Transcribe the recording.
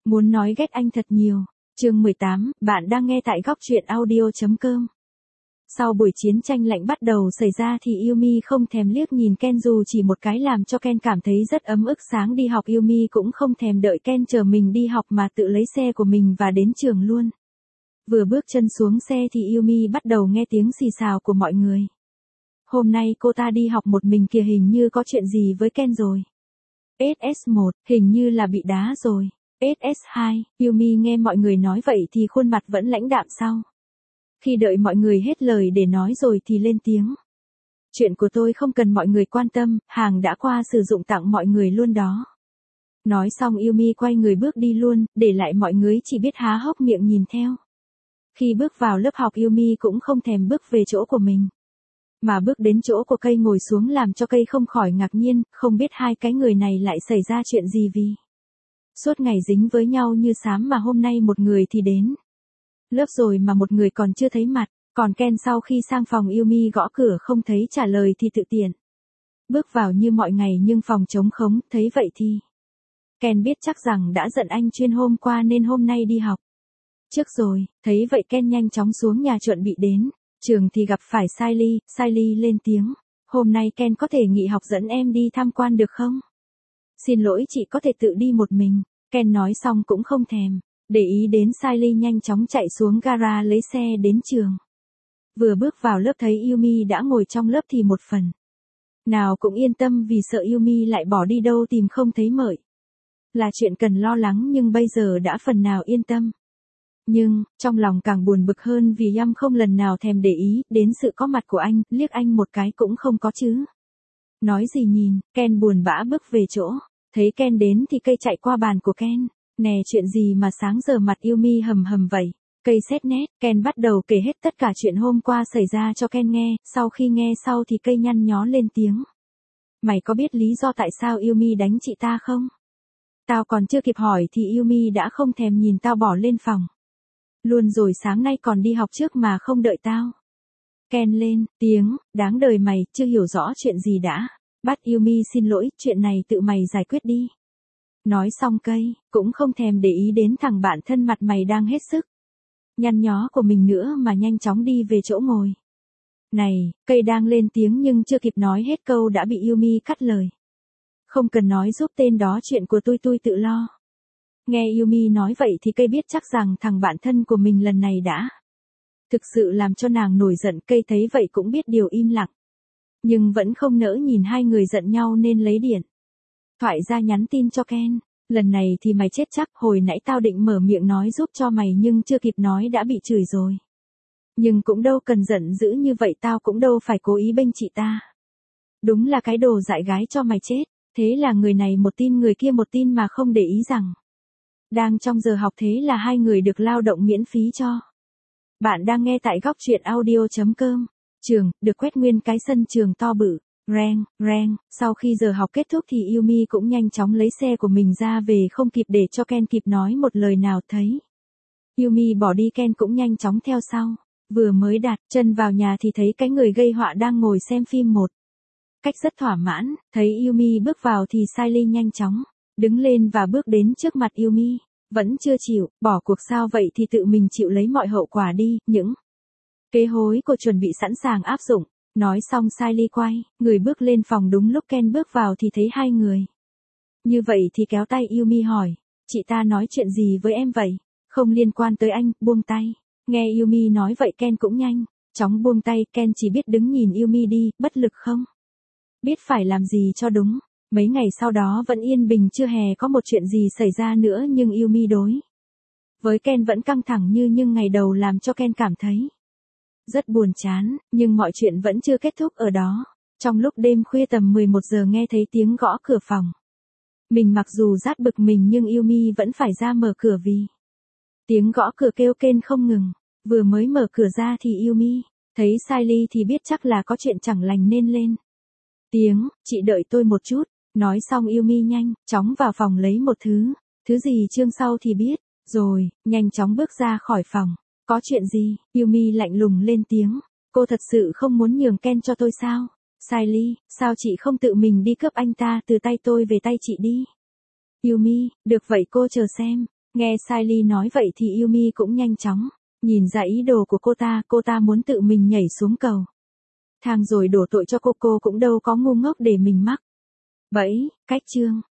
Muốn nói ghét anh thật nhiều. Chương 18, bạn đang nghe tại góc truyện audio.com. Sau buổi chiến tranh lạnh bắt đầu xảy ra thì Yumi không thèm liếc nhìn Ken dù chỉ một cái, làm cho Ken cảm thấy rất ấm ức. Sáng đi học Yumi cũng không thèm đợi Ken chờ mình đi học mà tự lấy xe của mình và đến trường luôn. Vừa bước chân xuống xe thì Yumi bắt đầu nghe tiếng xì xào của mọi người. Hôm nay cô ta đi học một mình kìa, hình như có chuyện gì với Ken rồi. SS1, hình như là bị đá rồi. SS2, Yumi nghe mọi người nói vậy thì khuôn mặt vẫn lãnh đạm sau. Khi đợi mọi người hết lời để nói rồi thì lên tiếng. Chuyện của tôi không cần mọi người quan tâm, hàng đã qua sử dụng tặng mọi người luôn đó. Nói xong Yumi quay người bước đi luôn, để lại mọi người chỉ biết há hốc miệng nhìn theo. Khi bước vào lớp học Yumi cũng không thèm bước về chỗ của mình, mà bước đến chỗ của cây ngồi xuống, làm cho cây không khỏi ngạc nhiên, không biết hai cái người này lại xảy ra chuyện gì vì suốt ngày dính với nhau như xám mà hôm nay một người thì đến lớp rồi mà một người còn chưa thấy mặt. Còn Ken sau khi sang phòng Yumi gõ cửa không thấy trả lời thì tự tiện bước vào như mọi ngày, nhưng phòng trống khống. Thấy vậy thì Ken biết chắc rằng đã giận anh chuyên hôm qua nên hôm nay đi học trước rồi. Thấy vậy Ken nhanh chóng xuống nhà chuẩn bị đến trường thì gặp phải Siley. Siley lên tiếng. Hôm nay Ken có thể nghỉ học dẫn em đi tham quan được không? Xin lỗi chị, có thể tự đi một mình. Ken nói xong cũng không thèm để ý đến Siley, nhanh chóng chạy xuống gara lấy xe đến trường. Vừa bước vào lớp thấy Yumi đã ngồi trong lớp thì một phần nào cũng yên tâm, vì sợ Yumi lại bỏ đi đâu tìm không thấy mợi là chuyện cần lo lắng, nhưng bây giờ đã phần nào yên tâm. Nhưng trong lòng càng buồn bực hơn vì Yam không lần nào thèm để ý đến sự có mặt của anh, liếc anh một cái cũng không có chứ. Nói gì nhìn. Ken buồn bã bước về chỗ. Thấy Ken đến thì cây chạy qua bàn của Ken. Nè, chuyện gì mà sáng giờ mặt Yumi hầm hầm vậy? Cây xét nét. Ken bắt đầu kể hết tất cả chuyện hôm qua xảy ra cho Ken nghe. Sau khi nghe sau thì cây nhăn nhó lên tiếng. Mày có biết lý do tại sao Yumi đánh chị ta không? Tao còn chưa kịp hỏi thì Yumi đã không thèm nhìn tao bỏ lên phòng luôn rồi, sáng nay còn đi học trước mà không đợi tao. Ken lên tiếng. Đáng đời mày, chưa hiểu rõ chuyện gì đã bắt Yumi xin lỗi, chuyện này tự mày giải quyết đi. Nói xong cây cũng không thèm để ý đến thằng bạn thân mặt mày đang hết sức nhăn nhó của mình nữa mà nhanh chóng đi về chỗ ngồi. Này, cây đang lên tiếng nhưng chưa kịp nói hết câu đã bị Yumi cắt lời. Không cần nói giúp tên đó, chuyện của tôi tự lo. Nghe Yumi nói vậy thì cây biết chắc rằng thằng bạn thân của mình lần này đã thực sự làm cho nàng nổi giận. Cây thấy vậy cũng biết điều, im lặng, nhưng vẫn không nỡ nhìn hai người giận nhau nên lấy điện thoại ra nhắn tin cho Ken. Lần này thì mày chết chắc, hồi nãy tao định mở miệng nói giúp cho mày nhưng chưa kịp nói đã bị chửi rồi. Nhưng cũng đâu cần giận dữ như vậy, tao cũng đâu phải cố ý bênh chị ta. Đúng là cái đồ dại gái cho mày chết. Thế là người này một tin người kia một tin mà không để ý rằng đang trong giờ học, thế là hai người được lao động miễn phí cho. Bạn đang nghe tại góc truyện audio.com. Trường, được quét nguyên cái sân trường to bự. Reng, reng. Sau khi giờ học kết thúc thì Yumi cũng nhanh chóng lấy xe của mình ra về, không kịp để cho Ken kịp nói một lời nào. Thấy Yumi bỏ đi, Ken cũng nhanh chóng theo sau. Vừa mới đặt chân vào nhà thì thấy cái người gây họa đang ngồi xem phim một cách rất thỏa mãn. Thấy Yumi bước vào thì Siley nhanh chóng đứng lên và bước đến trước mặt Yumi. Vẫn chưa chịu bỏ cuộc sao? Vậy thì tự mình chịu lấy mọi hậu quả đi. Những kế hối của chuẩn bị sẵn sàng áp dụng. Nói xong Siley quay người bước lên phòng. Đúng lúc Ken bước vào thì thấy hai người như vậy thì kéo tay Yumi hỏi. Chị ta nói chuyện gì với em vậy? Không liên quan tới anh, buông tay. Nghe Yumi nói vậy Ken cũng nhanh chóng buông tay. Ken chỉ biết đứng nhìn Yumi đi, bất lực không biết phải làm gì cho đúng. Mấy ngày sau đó vẫn yên bình, chưa hề có một chuyện gì xảy ra nữa, nhưng Yumi đối với Ken vẫn căng thẳng nhưng ngày đầu, làm cho Ken cảm thấy rất buồn chán. Nhưng mọi chuyện vẫn chưa kết thúc ở đó. Trong lúc đêm khuya tầm 11 giờ nghe thấy tiếng gõ cửa phòng. Mình mặc dù rất bực mình nhưng Yumi vẫn phải ra mở cửa vì tiếng gõ cửa kêu kên không ngừng. Vừa mới mở cửa ra thì Yumi thấy Siley thì biết chắc là có chuyện chẳng lành nên lên tiếng. Chị đợi tôi một chút. Nói xong Yumi nhanh chóng vào phòng lấy một thứ gì chương sau thì biết rồi, nhanh chóng bước ra khỏi phòng. Có chuyện gì? Yumi lạnh lùng lên tiếng. Cô thật sự không muốn nhường Ken cho tôi sao? Siley, sao chị không tự mình đi cướp anh ta từ tay tôi về tay chị đi? Yumi, được vậy cô chờ xem. Nghe Siley nói vậy thì Yumi cũng nhanh chóng nhìn ra ý đồ của cô ta muốn tự mình nhảy xuống cầu thang rồi đổ tội cho cô cũng đâu có ngu ngốc để mình mắc bẫy. Cách chương